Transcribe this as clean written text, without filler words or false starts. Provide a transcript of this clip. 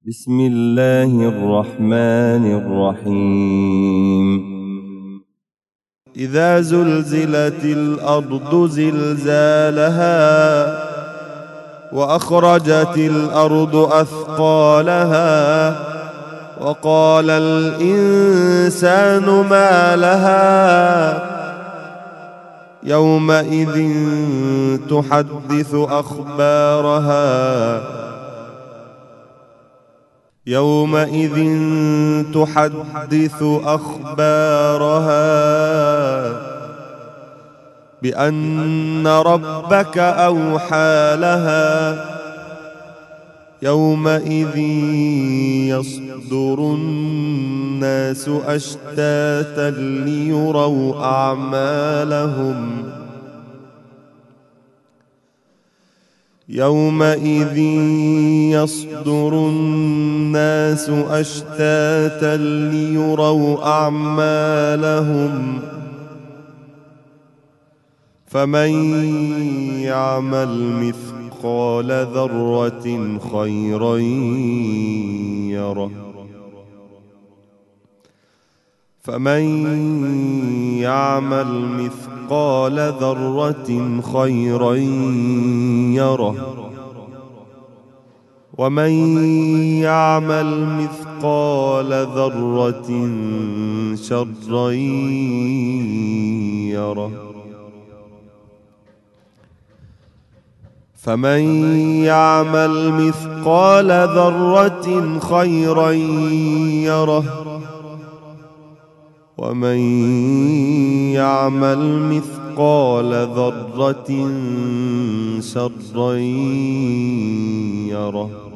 بسم الله الرحمن الرحيم إذا زلزلت الأرض زلزالها وأخرجت الأرض أثقالها وقال الإنسان ما لها يومئذ تحدث أخبارها بأن ربك أوحى لها يومئذ يصدر الناس أشتاتا ليروا أعمالهم فمن يعمل مثقال ذرة خيرا يره ومن يعمل مثقال ذرة شرا يره فمن يعمل مثقال ذرة خيرا يره ومن يعمل مثقال ذرة شرا يره